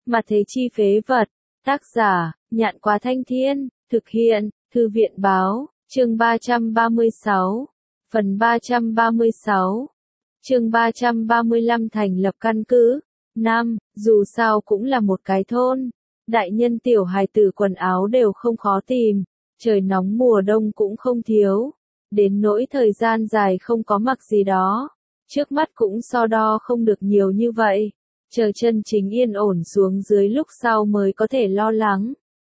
Mà thế chi phế vật. Tác giả, Nhạn Quá Thanh Thiên, thực hiện, Thư viện báo, chương 336, phần 336, chương 335 thành lập căn cứ. Dù sao cũng là một cái thôn, đại nhân tiểu hài tử quần áo đều không khó tìm, trời nóng mùa đông cũng không thiếu, đến nỗi thời gian dài không có mặc gì đó, trước mắt cũng so đo không được nhiều như vậy, chờ chân chính yên ổn xuống dưới lúc sau mới có thể lo lắng.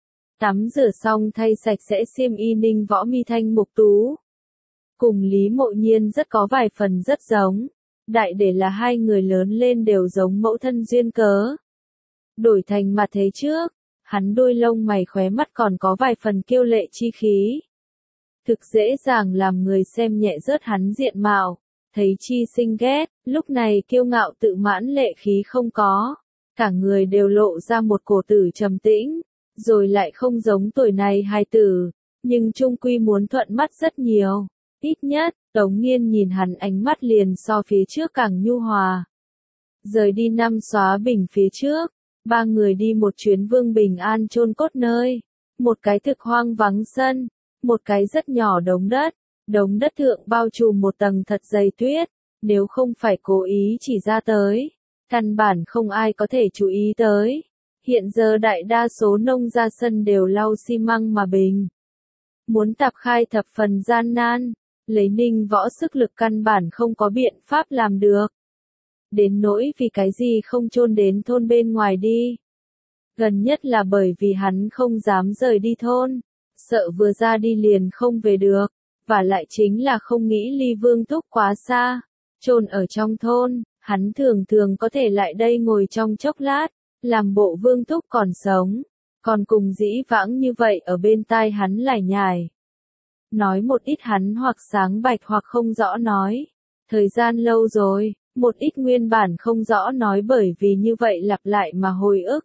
Tắm rửa xong thay sạch sẽ xiêm y Ninh Võ mi thanh mục tú. Cùng Lý Mộ Nhiên rất có vài phần rất giống, đại để là hai người lớn lên đều giống mẫu thân duyên cớ. Đổi thành mặt thế trước, hắn đôi lông mày khóe mắt còn có vài phần kiêu lệ chi khí. Thực dễ dàng làm người xem nhẹ rớt hắn diện mạo, thấy chi sinh ghét, lúc này kiêu ngạo tự mãn lệ khí không có, cả người đều lộ ra một cổ tử trầm tĩnh, rồi lại không giống tuổi này hài tử, nhưng chung quy muốn thuận mắt rất nhiều. Ít nhất, Tống Nghiên nhìn hắn ánh mắt liền so phía trước càng nhu hòa. Rời đi năm xóa bình phía trước, ba người đi một chuyến Vương Bình An chôn cốt nơi, một cái thực hoang vắng sân, một cái rất nhỏ đống đất thượng bao trùm một tầng thật dày tuyết, nếu không phải cố ý chỉ ra tới, căn bản không ai có thể chú ý tới. Hiện giờ đại đa số nông gia sân đều lau xi măng mà bình. Muốn tạp khai thập phần gian nan, lấy Ninh Võ sức lực căn bản không có biện pháp làm được. Đến nỗi vì cái gì không chôn đến thôn bên ngoài đi. Gần nhất là bởi vì hắn không dám rời đi thôn, sợ vừa ra đi liền không về được, và lại chính là không nghĩ ly Vương Thúc quá xa. Chôn ở trong thôn, hắn thường thường có thể lại đây ngồi trong chốc lát, làm bộ Vương Thúc còn sống, còn cùng dĩ vãng như vậy ở bên tai hắn lải nhải. Nói một ít hắn hoặc sáng bạch hoặc không rõ nói. Thời gian lâu rồi, một ít nguyên bản không rõ nói bởi vì như vậy lặp lại mà hồi ức.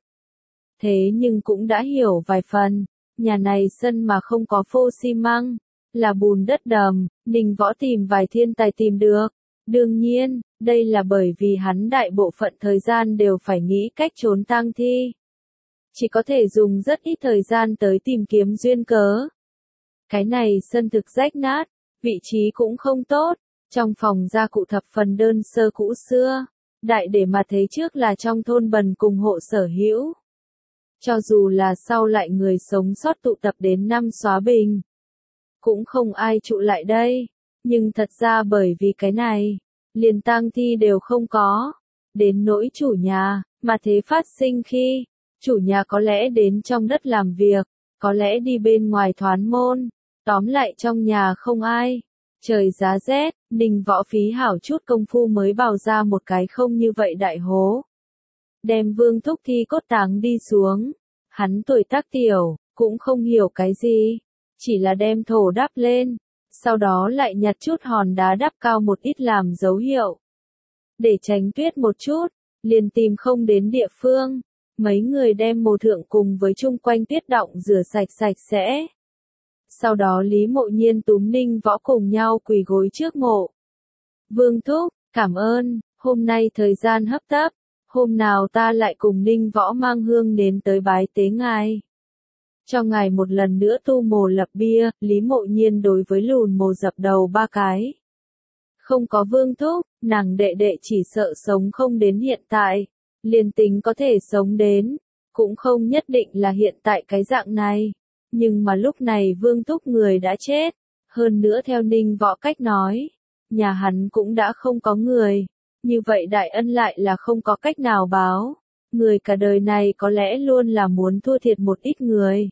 Thế nhưng cũng đã hiểu vài phần, nhà này sân mà không có phô xi măng, là bùn đất đầm, Ninh Võ tìm vài thiên tài tìm được. Đương nhiên, đây là bởi vì hắn đại bộ phận thời gian đều phải nghĩ cách trốn tang thi. Chỉ có thể dùng rất ít thời gian tới tìm kiếm duyên cớ. Cái này sân thực rách nát, vị trí cũng không tốt, trong phòng gia cụ thập phần đơn sơ cũ xưa, đại để mà thấy trước là trong thôn bần cùng hộ sở hữu. Cho dù là sau lại người sống sót tụ tập đến năm xóa bình, cũng không ai trụ lại đây, nhưng thật ra bởi vì cái này, liền tang thi đều không có, đến nỗi chủ nhà, mà thế phát sinh khi, chủ nhà có lẽ đến trong đất làm việc, có lẽ đi bên ngoài thoán môn. Tóm lại trong nhà không ai, trời giá rét, Ninh Võ phí hảo chút công phu mới bào ra một cái không như vậy đại hố. Đem Vương Thúc thi cốt táng đi xuống, hắn tuổi tác tiểu, cũng không hiểu cái gì, chỉ là đem thổ đắp lên, sau đó lại nhặt chút hòn đá đắp cao một ít làm dấu hiệu. Để tránh tuyết một chút, liền tìm không đến địa phương, mấy người đem mồ thượng cùng với chung quanh tuyết đọng rửa sạch sẽ. Sau đó Lý Mộ Nhiên túm Ninh Võ cùng nhau quỳ gối trước mộ. Vương Thúc, cảm ơn, hôm nay thời gian hấp tấp, hôm nào ta lại cùng Ninh Võ mang hương đến tới bái tế ngài. Cho ngài một lần nữa tu mồ lập bia, Lý Mộ Nhiên đối với lùn mồ dập đầu ba cái. Không có Vương Thúc, nàng đệ đệ chỉ sợ sống không đến hiện tại, liền tính có thể sống đến, cũng không nhất định là hiện tại cái dạng này. Nhưng mà lúc này Vương Thúc người đã chết, hơn nữa theo Ninh Võ cách nói, nhà hắn cũng đã không có người, như vậy đại ân lại là không có cách nào báo, người cả đời này có lẽ luôn là muốn thua thiệt một ít người.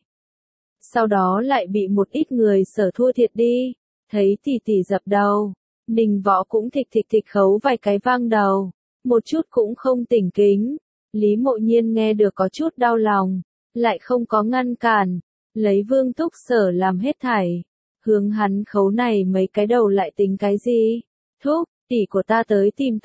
Sau đó lại bị một ít người sở thua thiệt đi, thấy tỷ tỷ dập đầu, Ninh Võ cũng thịch khấu vài cái vang đầu, một chút cũng không tỉnh kính, Lý Mộ Nhiên nghe được có chút đau lòng, lại không có ngăn cản. Lấy Vương Thúc sở làm hết thảy, hướng hắn khấu này mấy cái đầu lại tính cái gì? Thúc, tỷ của ta tới tìm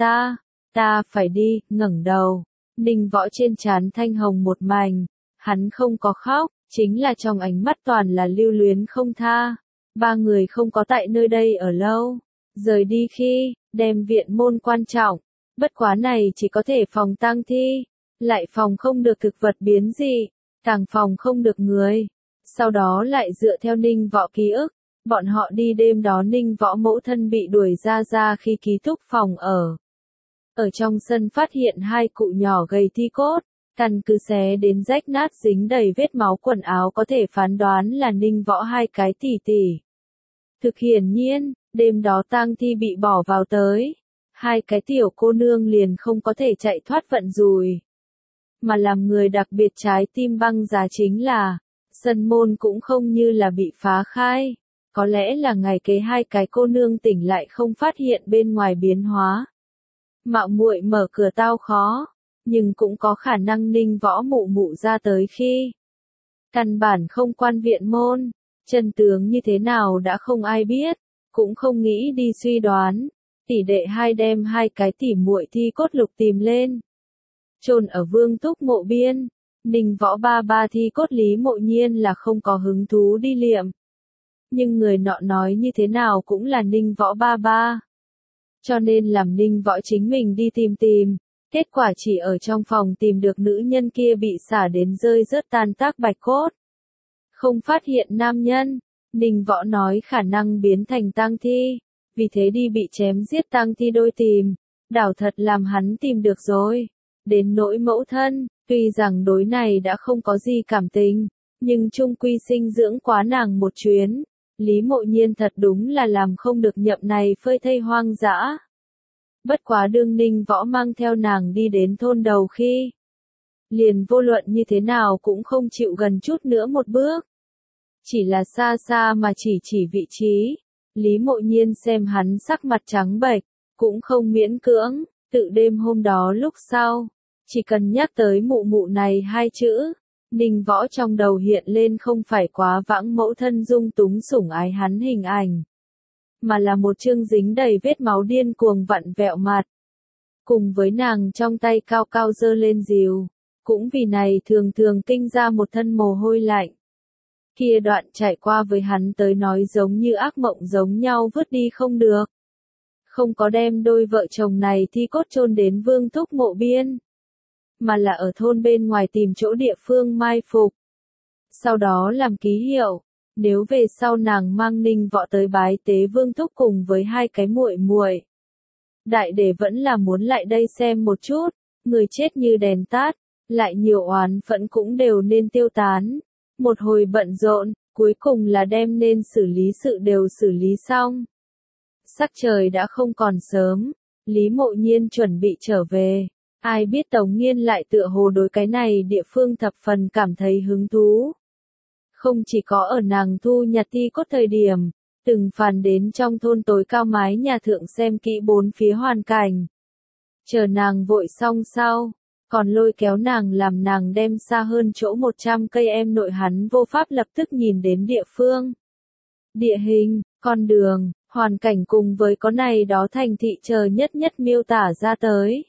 ta phải đi, ngẩng đầu. Ninh Võ trên trán thanh hồng một mảnh, hắn không có khóc, chính là trong ánh mắt toàn là lưu luyến không tha. Ba người không có tại nơi đây ở lâu, rời đi khi, đem viện môn quan trọng, bất quá này chỉ có thể phòng tang thi, lại phòng không được thực vật biến dị, càng phòng không được người. Sau đó lại dựa theo Ninh Võ ký ức, bọn họ đi đêm đó Ninh Võ mẫu thân bị đuổi ra khi ký túc phòng ở. Ở trong sân phát hiện hai cụ nhỏ gầy thi cốt, căn cứ xé đến rách nát dính đầy vết máu quần áo có thể phán đoán là Ninh Võ hai cái tỷ tỷ. Thực hiển nhiên, đêm đó tang thi bị bỏ vào tới, hai cái tiểu cô nương liền không có thể chạy thoát vận rủi. Mà làm người đặc biệt trái tim băng giá chính là, sân môn cũng không như là bị phá khai, có lẽ là ngày kế hai cái cô nương tỉnh lại không phát hiện bên ngoài biến hóa. Mạo muội mở cửa tao khó, nhưng cũng có khả năng Ninh Võ mụ mụ ra tới khi căn bản không quan viện môn, chân tướng như thế nào đã không ai biết, cũng không nghĩ đi suy đoán. Tỷ đệ hai đem hai cái tỉ muội thi cốt lục tìm lên, chôn ở Vương Túc mộ biên. Ninh Võ ba ba thi cốt Lý Mộ Nhiên là không có hứng thú đi liệm, nhưng người nọ nói như thế nào cũng là Ninh Võ ba ba, cho nên làm Ninh Võ chính mình đi tìm, kết quả chỉ ở trong phòng tìm được nữ nhân kia bị xả đến rơi rớt tan tác bạch cốt, không phát hiện nam nhân. Ninh Võ nói khả năng biến thành tang thi, vì thế đi bị chém giết tang thi đôi tìm, đảo thật làm hắn tìm được rồi. Đến nỗi mẫu thân, tuy rằng đối này đã không có gì cảm tình, nhưng chung quy sinh dưỡng quá nàng một chuyến, Lý Mộ Nhiên thật đúng là làm không được nhậm này phơi thây hoang dã. Bất quá đương Ninh Võ mang theo nàng đi đến thôn đầu khi, liền vô luận như thế nào cũng không chịu gần chút nữa một bước. Chỉ là xa xa mà chỉ vị trí, Lý Mộ Nhiên xem hắn sắc mặt trắng bệch, cũng không miễn cưỡng, tự đêm hôm đó lúc sau, chỉ cần nhắc tới mụ mụ này hai chữ, Ninh Võ trong đầu hiện lên không phải quá vãng mẫu thân dung túng sủng ái hắn hình ảnh, mà là một chương dính đầy vết máu điên cuồng vặn vẹo mặt, cùng với nàng trong tay cao cao giơ lên rìu, cũng vì này thường thường kinh ra một thân mồ hôi lạnh. Kia đoạn trải qua với hắn tới nói giống như ác mộng giống nhau vứt đi không được. Không có đem đôi vợ chồng này thi cốt chôn đến Vương Túc mộ biên, mà là ở thôn bên ngoài tìm chỗ địa phương mai phục. Sau đó làm ký hiệu, nếu về sau nàng mang Ninh Võ tới bái tế Vương Túc cùng với hai cái muội muội. Đại để vẫn là muốn lại đây xem một chút, người chết như đèn tắt, lại nhiều oán phẫn cũng đều nên tiêu tán. Một hồi bận rộn, cuối cùng là đem nên xử lý sự đều xử lý xong. Sắc trời đã không còn sớm, Lý Mộ Nhiên chuẩn bị trở về. Ai biết Tống Nghiên lại tựa hồ đối cái này địa phương thập phần cảm thấy hứng thú. Không chỉ có ở nàng thu nhặt thi cốt thời điểm, từng phàn đến trong thôn tối cao mái nhà thượng xem kỹ bốn phía hoàn cảnh. Chờ nàng vội xong sau, còn lôi kéo nàng làm nàng đem xa hơn chỗ 100 cây em nội hắn vô pháp lập tức nhìn đến địa phương. Địa hình, con đường, hoàn cảnh cùng với có này đó thành thị chờ nhất miêu tả ra tới.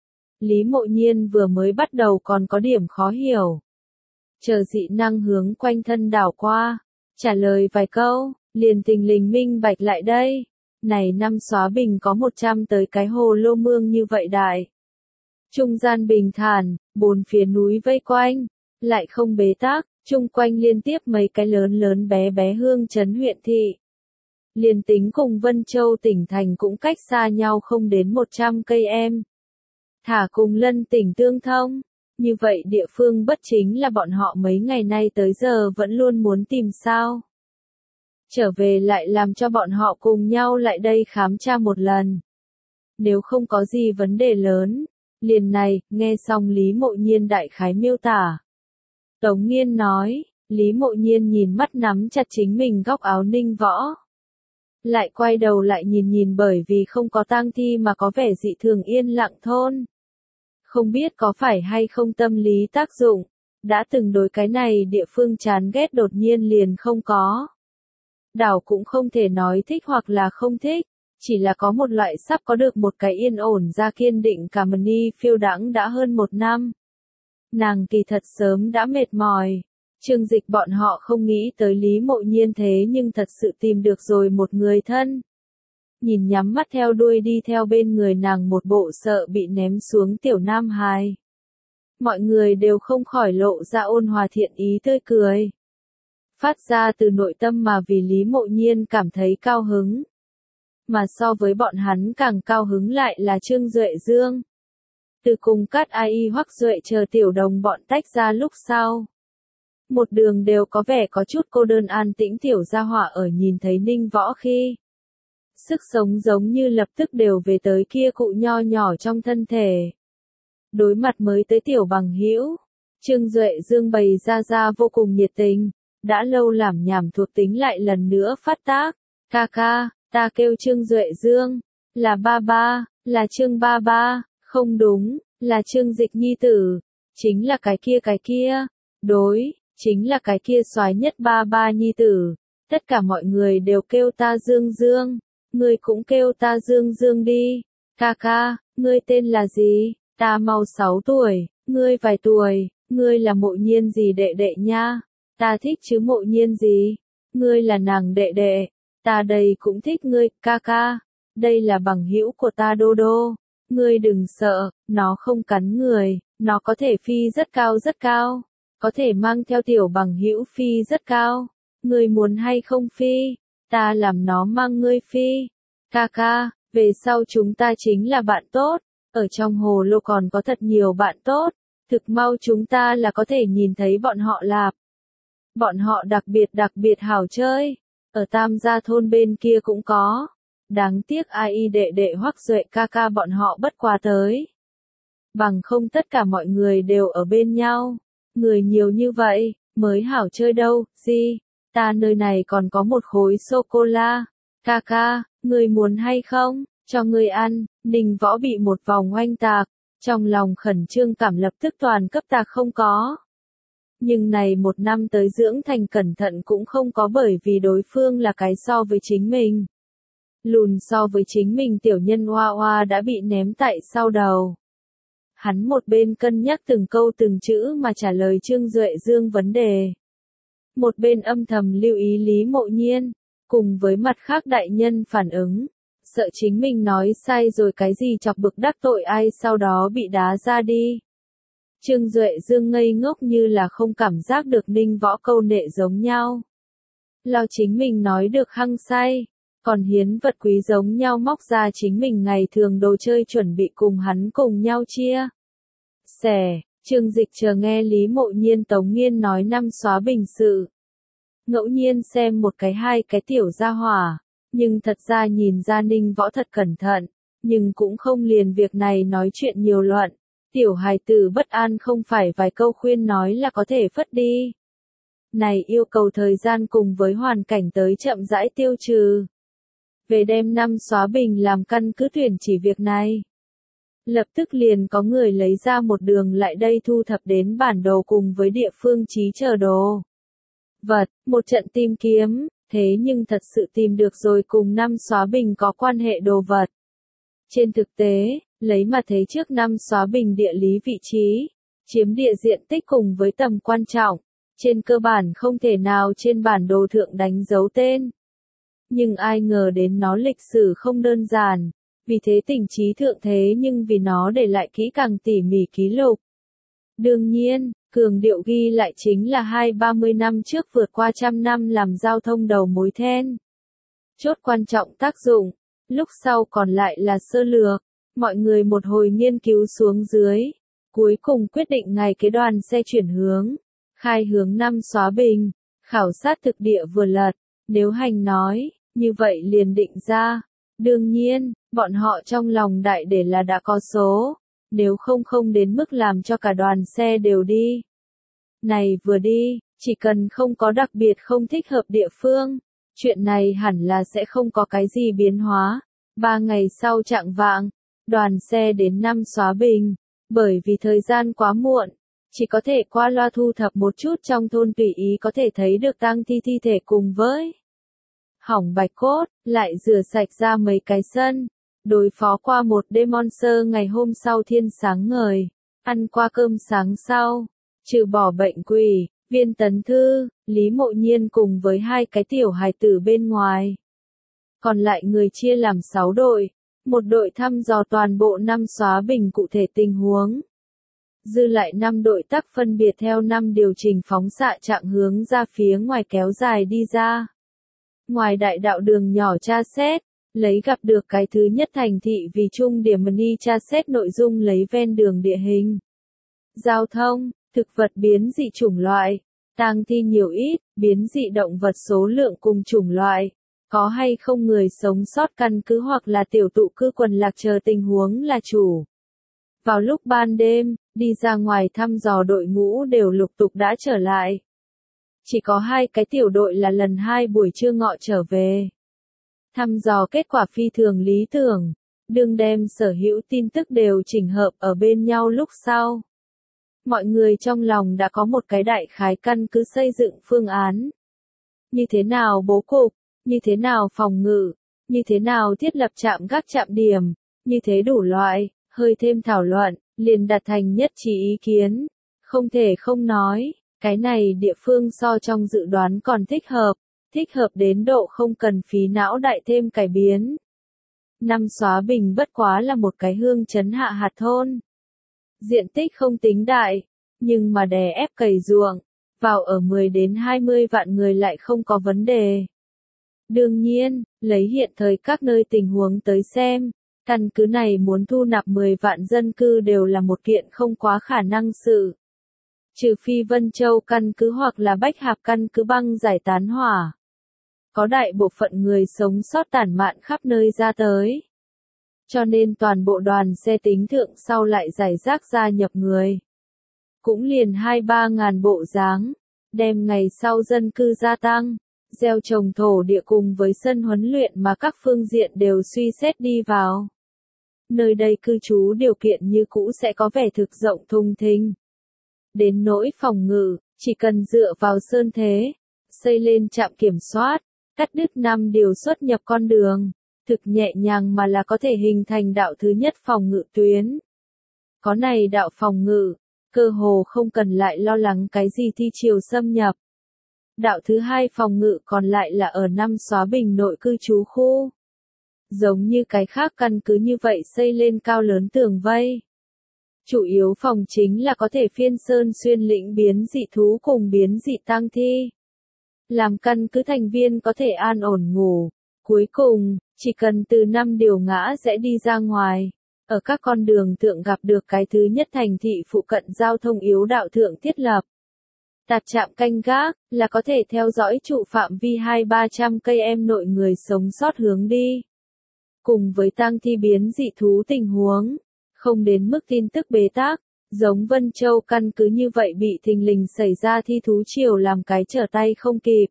Lý Mộ Nhiên vừa mới bắt đầu còn có điểm khó hiểu. Chờ dị năng hướng quanh thân đảo qua, trả lời vài câu, liền tình lình minh bạch lại đây. Này năm xóa bình có 100 tới cái hồ lô mương như vậy đại. Trung gian bình thản, bốn phía núi vây quanh, lại không bế tắc, chung quanh liên tiếp mấy cái lớn bé bé hương trấn huyện thị. Liền tính cùng Vân Châu tỉnh thành cũng cách xa nhau không đến 100 cây em. Thả cùng Lân tỉnh tương thông, như vậy địa phương bất chính là bọn họ mấy ngày nay tới giờ vẫn luôn muốn tìm sao. Trở về lại làm cho bọn họ cùng nhau lại đây khám tra một lần. Nếu không có gì vấn đề lớn, liền này, nghe xong Lý Mộ Nhiên đại khái miêu tả. Tống Nghiên nói, Lý Mộ Nhiên nhìn mắt nắm chặt chính mình góc áo Ninh Võ. Lại quay đầu lại nhìn bởi vì không có tang thi mà có vẻ dị thường yên lặng thôn. Không biết có phải hay không tâm lý tác dụng, đã từng đối cái này địa phương chán ghét đột nhiên liền không có. Đảo cũng không thể nói thích hoặc là không thích, chỉ là có một loại sắp có được một cái yên ổn ra kiên định cả mani phiêu đãng đã hơn 1 năm. Nàng kỳ thật sớm đã mệt mỏi. Trương Dịch bọn họ không nghĩ tới Lý Mộ Nhiên thế nhưng thật sự tìm được rồi một người thân. Nhìn nhắm mắt theo đuôi đi theo bên người nàng một bộ sợ bị ném xuống tiểu nam hài. mọi người đều không khỏi lộ ra ôn hòa thiện ý tươi cười. Phát ra từ nội tâm mà vì Lý Mộ Nhiên cảm thấy cao hứng. Mà so với bọn hắn càng cao hứng lại là Trương Duệ Dương. Từ cùng Cát Ai Hoắc Duệ chờ tiểu đồng bọn tách ra lúc sau. Một đường đều có vẻ có chút cô đơn an tĩnh tiểu gia hỏa ở nhìn thấy Ninh Võ khi. Sức sống giống như lập tức đều về tới kia cụ nho nhỏ trong thân thể. Đối mặt mới tới tiểu bằng hữu, Trương Duệ Dương bày ra vô cùng nhiệt tình, đã lâu làm nhảm thuộc tính lại lần nữa phát tác. Ca ca, ta kêu Trương Duệ Dương, là ba ba, là Trương ba ba, không đúng, là Trương Dịch nhi tử, chính là cái kia, đối, chính là cái kia soái nhất ba ba nhi tử, tất cả mọi người đều kêu ta Dương Dương, ngươi cũng kêu ta Dương Dương đi, ca ca, ngươi tên là gì, ta mau 6 tuổi, ngươi vài tuổi, ngươi là Mộ Nhiên gì đệ đệ nha, ta thích chứ Mộ Nhiên gì, ngươi là nàng đệ đệ, ta đây cũng thích ngươi, ca ca, đây là bằng hữu của ta Đô Đô, ngươi đừng sợ, nó không cắn người, nó có thể phi rất cao, có thể mang theo tiểu bằng hữu phi rất cao, ngươi muốn hay không phi, ta làm nó mang ngươi phi, ca ca, về sau chúng ta chính là bạn tốt, ở trong hồ lô còn có thật nhiều bạn tốt, thực mau chúng ta là có thể nhìn thấy bọn họ lạp. Bọn họ đặc biệt hảo chơi, ở Tam Gia thôn bên kia cũng có. Đáng tiếc ai đệ đệ Hoắc Duệ ca ca bọn họ bất quá tới. Bằng không tất cả mọi người đều ở bên nhau, người nhiều như vậy, mới hảo chơi đâu, gì, ta nơi này còn có một khối sô-cô-la, ca ca, người muốn hay không, cho người ăn, Ninh Võ bị một vòng oanh tạc, trong lòng khẩn trương cảm lập tức toàn cấp tạc không có. Nhưng này một năm tới dưỡng thành cẩn thận cũng không có bởi vì đối phương là cái so với chính mình. Lùn so với chính mình tiểu nhân Hoa Hoa đã bị ném tại sau đầu. Hắn một bên cân nhắc từng câu từng chữ mà trả lời Trương Duệ Dương vấn đề. Một bên âm thầm lưu ý Lý Mộ Nhiên, cùng với mặt khác đại nhân phản ứng. Sợ chính mình nói sai rồi cái gì chọc bực đắc tội ai sau đó bị đá ra đi. Trương Duệ Dương ngây ngốc như là không cảm giác được Ninh Võ câu nệ giống nhau. Lo chính mình nói được hăng say, còn hiến vật quý giống nhau móc ra chính mình ngày thường đồ chơi chuẩn bị cùng hắn cùng nhau chia. Sẻ, Trương Dịch chờ nghe Lý Mộ Nhiên Tống Nghiên nói năm xóa bình sự. Ngẫu nhiên xem một cái hai cái tiểu gia hỏa, nhưng thật ra nhìn ra Ninh Võ thật cẩn thận, nhưng cũng không liền việc này nói chuyện nhiều luận. Tiểu hài tử bất an không phải vài câu khuyên nói là có thể phất đi. Này yêu cầu thời gian cùng với hoàn cảnh tới chậm rãi tiêu trừ. Về đem năm xóa bình làm căn cứ tuyển chỉ việc này. Lập tức liền có người lấy ra một đường lại đây thu thập đến bản đồ cùng với địa phương trí chờ đồ. Vật, một trận tìm kiếm, thế nhưng thật sự tìm được rồi cùng năm xóa bình có quan hệ đồ vật. Trên thực tế, lấy mà thấy trước năm xóa bình địa lý vị trí, chiếm địa diện tích cùng với tầm quan trọng, trên cơ bản không thể nào trên bản đồ thượng đánh dấu tên. Nhưng ai ngờ đến nó lịch sử không đơn giản, vì thế tỉnh trí thượng thế nhưng vì nó để lại kỹ càng tỉ mỉ ký lục. Đương nhiên, cường điệu ghi lại chính là 20-30 năm trước vượt qua 100 năm làm giao thông đầu mối then. Chốt quan trọng tác dụng, lúc sau còn lại là sơ lược, mọi người một hồi nghiên cứu xuống dưới, cuối cùng quyết định ngày kế đoàn xe chuyển hướng, khai hướng năm xóa bình, khảo sát thực địa vừa lật, nếu hành nói, như vậy liền định ra. Đương nhiên, bọn họ trong lòng đại để là đã có số, nếu không đến mức làm cho cả đoàn xe đều đi. Này vừa đi, chỉ cần không có đặc biệt không thích hợp địa phương, chuyện này hẳn là sẽ không có cái gì biến hóa. 3 ngày sau chạng vạng, đoàn xe đến năm xóa bình, bởi vì thời gian quá muộn, chỉ có thể qua loa thu thập một chút trong thôn tùy ý có thể thấy được tang thi thể cùng với hỏng bạch cốt, lại rửa sạch ra mấy cái sân, đối phó qua một đêm monster ngày hôm sau thiên sáng ngời, ăn qua cơm sáng sau, trừ bỏ bệnh quỷ, Viên Tấn Thư, Lý Mộ Nhiên cùng với hai cái tiểu hài tử bên ngoài. Còn lại người chia làm 6 đội, một đội thăm dò toàn bộ năm xóa bình cụ thể tình huống. Dư lại 5 đội tắc phân biệt theo 5 điều chỉnh phóng xạ chặng hướng ra phía ngoài kéo dài đi ra. Ngoài đại đạo đường nhỏ tra xét, lấy gặp được cái thứ nhất thành thị vì trung điểm ni tra xét nội dung lấy ven đường địa hình, giao thông, thực vật biến dị chủng loại, tang thi nhiều ít, biến dị động vật số lượng cùng chủng loại, có hay không người sống sót căn cứ hoặc là tiểu tụ cư quần lạc chờ tình huống là chủ. Vào lúc ban đêm, đi ra ngoài thăm dò đội ngũ đều lục tục đã trở lại. Chỉ có 2 cái tiểu đội là lần 2 buổi trưa ngọ trở về. Thăm dò kết quả phi thường lý tưởng, đương đem sở hữu tin tức đều chỉnh hợp ở bên nhau lúc sau. Mọi người trong lòng đã có một cái đại khái căn cứ xây dựng phương án. Như thế nào bố cục, như thế nào phòng ngự, như thế nào thiết lập trạm gác trạm điểm, như thế đủ loại, hơi thêm thảo luận, liền đạt thành nhất trí ý kiến. Không thể không nói, cái này địa phương so trong dự đoán còn thích hợp đến độ không cần phí não đại thêm cải biến. Năm Xóa Bình bất quá là một cái hương trấn hạ hạt thôn. Diện tích không tính đại, nhưng mà đè ép cày ruộng, vào ở 10 đến 20 vạn người lại không có vấn đề. Đương nhiên, lấy hiện thời các nơi tình huống tới xem, căn cứ này muốn thu nạp 10 vạn dân cư đều là một kiện không quá khả năng sự. Trừ phi Vân Châu căn cứ hoặc là Bách Hạp căn cứ băng giải tán hỏa. Có đại bộ phận người sống sót tản mạn khắp nơi ra tới. Cho nên toàn bộ đoàn xe tính thượng sau lại giải rác gia nhập người. Cũng liền 2-3 ngàn bộ dáng, đem ngày sau dân cư gia tăng, gieo trồng thổ địa cùng với sân huấn luyện mà các phương diện đều suy xét đi vào. Nơi đây cư trú điều kiện như cũ sẽ có vẻ thực rộng thùng thình. Đến nỗi phòng ngự, chỉ cần dựa vào sơn thế, xây lên trạm kiểm soát, cắt đứt 5 điều xuất nhập con đường, thực nhẹ nhàng mà là có thể hình thành đạo thứ nhất phòng ngự tuyến. Có này đạo phòng ngự, cơ hồ không cần lại lo lắng cái gì thi triều xâm nhập. Đạo thứ hai phòng ngự còn lại là ở Năm Xóa Bình nội cư trú khu. Giống như cái khác căn cứ như vậy xây lên cao lớn tường vây. Chủ yếu phòng chính là có thể phiên sơn xuyên lĩnh biến dị thú cùng biến dị tang thi. Làm căn cứ thành viên có thể an ổn ngủ. Cuối cùng, chỉ cần từ 5 điều ngã sẽ đi ra ngoài. Ở các con đường thượng gặp được cái thứ nhất thành thị phụ cận giao thông yếu đạo thượng thiết lập. Tạp trạm canh gác, là có thể theo dõi trụ phạm vi 200-300 cây em nội người sống sót hướng đi. Cùng với tang thi biến dị thú tình huống, không đến mức tin tức bế tắc, giống Vân Châu căn cứ như vậy bị thình lình xảy ra thi thú triều làm cái trở tay không kịp.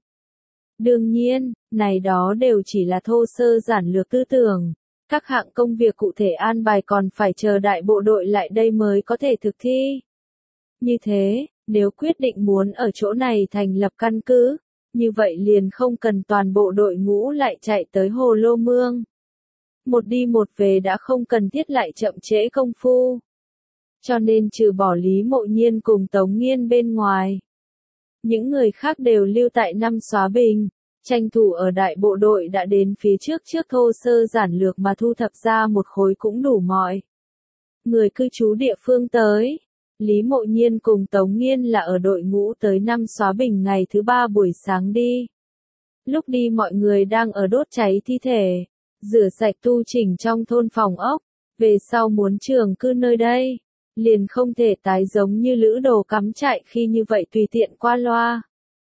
Đương nhiên, này đó đều chỉ là thô sơ giản lược tư tưởng. Các hạng công việc cụ thể an bài còn phải chờ đại bộ đội lại đây mới có thể thực thi. Như thế, nếu quyết định muốn ở chỗ này thành lập căn cứ, như vậy liền không cần toàn bộ đội ngũ lại chạy tới Hồ Lô Mương. Một đi một về đã không cần thiết lại chậm trễ công phu. Cho nên trừ bỏ Lý Mộ Nhiên cùng Tống Nghiên bên ngoài, những người khác đều lưu tại Năm Xóa Bình, tranh thủ ở đại bộ đội đã đến phía trước thô sơ giản lược mà thu thập ra một khối cũng đủ mọi. Người cư trú địa phương tới. Lý Mộ Nhiên cùng Tống Nghiên là ở đội ngũ tới Năm Xóa Bình ngày thứ 3 buổi sáng đi. Lúc đi mọi người đang ở đốt cháy thi thể, rửa sạch tu chỉnh trong thôn phòng ốc, về sau muốn trường cư nơi đây, liền không thể tái giống như lữ đồ cắm trại khi như vậy tùy tiện qua loa.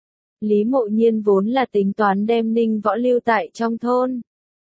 Lý Mộ Nhiên vốn là tính toán đem Ninh Võ lưu tại trong thôn,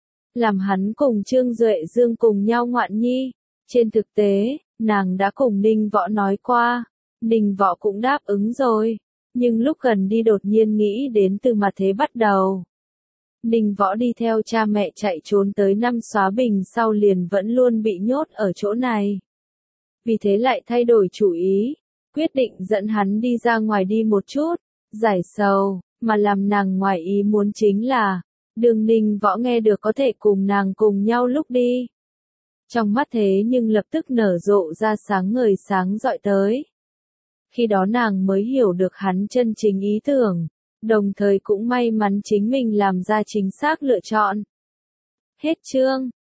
làm hắn cùng Trương Duệ Dương cùng nhau ngoạn nhi. Trên thực tế, nàng đã cùng Ninh Võ nói qua, Ninh Võ cũng đáp ứng rồi, nhưng lúc gần đi đột nhiên nghĩ đến từ mà thế bắt đầu. Ninh Võ đi theo cha mẹ chạy trốn tới Năm Xóa Bình sau liền vẫn luôn bị nhốt ở chỗ này. Vì thế lại thay đổi chủ ý, quyết định dẫn hắn đi ra ngoài đi một chút, giải sầu, mà làm nàng ngoài ý muốn chính là, đường Ninh Võ nghe được có thể cùng nàng cùng nhau lúc đi. Trong mắt thế nhưng lập tức nở rộ ra sáng ngời sáng rọi tới. Khi đó nàng mới hiểu được hắn chân chính ý tưởng, đồng thời cũng may mắn chính mình làm ra chính xác lựa chọn. Hết chương.